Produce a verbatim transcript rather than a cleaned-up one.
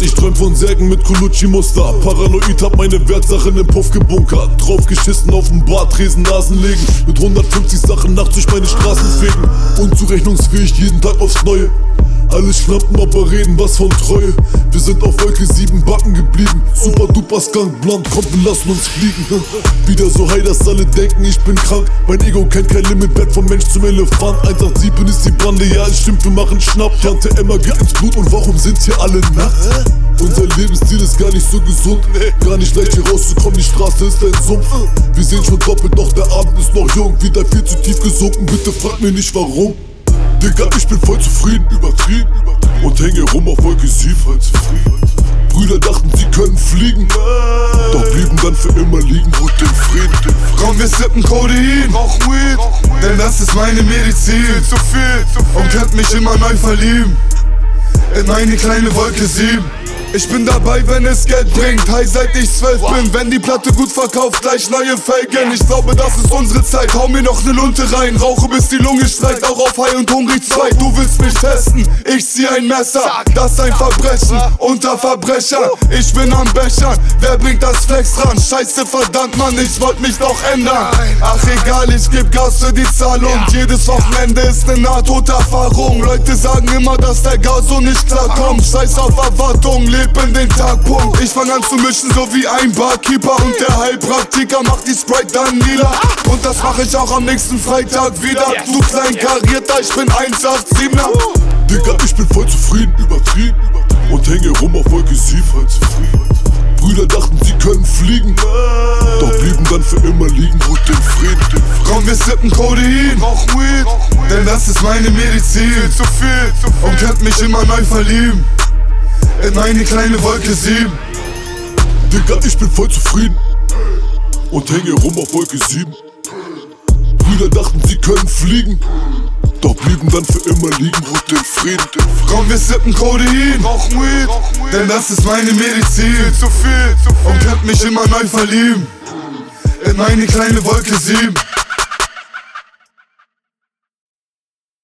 Ich träum von Särgen mit Colucci-Muster. Paranoid hab meine Wertsachen im Puff gebunkert. Draufgeschissen auf dem Bartresen, Nasen legen. Mit hundertfünfzig Sachen nachts durch meine Straßen fegen. Unzurechnungsfähig jeden Tag aufs Neue. Alle schnappen, aber reden was von Treue. Wir sind auf Wolke sieben Backen geblieben. Super duper skunk blond, kommt, wir lassen uns fliegen. Wieder so high, dass alle denken, ich bin krank. Mein Ego kennt kein Limit, werd vom Mensch zum Elefant. eins acht sieben ist die Bande, ja es stimmt, wir machen Schnapp. Tante Emma geht ins Blut und warum sind hier alle nackt? Unser Lebensstil ist gar nicht so gesund. Gar nicht leicht hier rauszukommen, die Straße ist ein Sumpf. Wir sehen schon doppelt, doch der Abend ist noch jung. Wieder viel zu tief gesunken, bitte frag mir nicht warum. Digga, ich bin voll zufrieden, übertrieben, und hänge rum auf Wolke sieben. Brüder dachten, sie können fliegen, doch blieben dann für immer liegen. Ruht den Frieden. Komm, wir sippen Codein, rauch Weed, denn das ist meine Medizin. Zu viel, zu viel. Und könnt mich immer neu verlieben in meine kleine Wolke sieben. Ich bin dabei, wenn es Geld bringt, high seit ich zwölf bin. Wenn die Platte gut verkauft, gleich neue Felgen. Ich glaube, das ist unsere Zeit, hau mir noch ne Lunte rein. Rauche bis die Lunge streikt, auch auf High und hungrig zwei. Du willst mich testen, ich zieh ein Messer. Das ist ein Verbrechen, unter Verbrechern. Ich bin am Bechern, wer bringt das Flex ran? Scheiße, verdammt Mann, ich wollt mich doch ändern. Ach egal, ich geb Gas für die Zahlung. Jedes Wochenende ist ne Nahtoderfahrung. Leute sagen immer, dass der Gas so nicht klarkommt. Scheiß auf Erwartung, in den Tagpunkt. Ich fang an zu mischen, so wie ein Barkeeper. Und der Heilpraktiker macht die Sprite dann nieder. Und das mach ich auch am nächsten Freitag wieder. Du klein Karierter, ich bin eins acht siebener. Digga, ich bin voll zufrieden, übertrieben, und hänge rum auf Wolke sieben. Brüder dachten, sie können fliegen, doch blieben dann für immer liegen. Ruht den Frieden. Komm, wir sippen Codein, rauch Weed, denn das ist meine Medizin. Zu viel, zu viel. Und könnt mich immer neu verlieben in meine kleine Wolke sieben. Digga, ich bin voll zufrieden und hänge rum auf Wolke sieben. Brüder dachten, sie können fliegen, doch blieben dann für immer liegen. Ruht den Frieden. Komm, wir sippen Codein, rauch Weed, denn das ist meine Medizin. Zu viel, zu viel. Und könnt mich immer neu verlieben in meine kleine Wolke sieben.